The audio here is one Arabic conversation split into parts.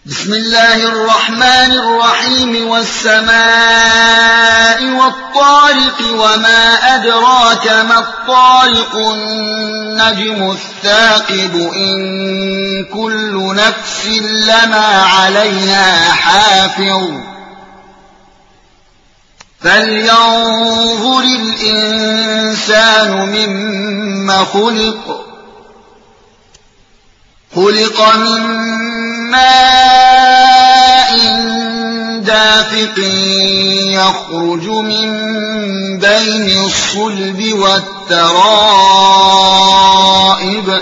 بسم الله الرحمن الرحيم والسماء والطارق وما أدراك ما الطارق النجم الثاقب إن كل نفس لما عليها حافظ فلينظر الإنسان مما خلق من ماء دافق يخرج من بين الصلب والترائب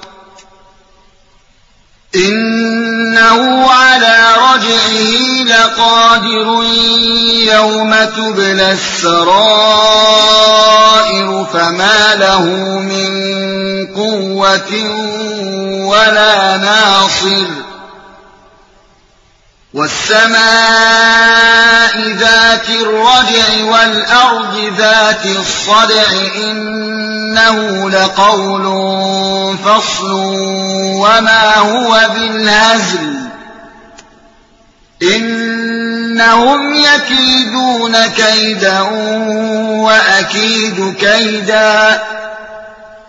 إنه على رجعه لقادر يوم تبلى السرائر فما له من قوة ولا ناصر والسماء ذات الرجع والأرض ذات الصدع إنه لقول فصل وما هو بالهزل إنهم يكيدون كيدا وأكيد كيدا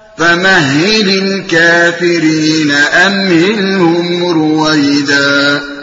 فمهل الكافرين أمهلهم رويدا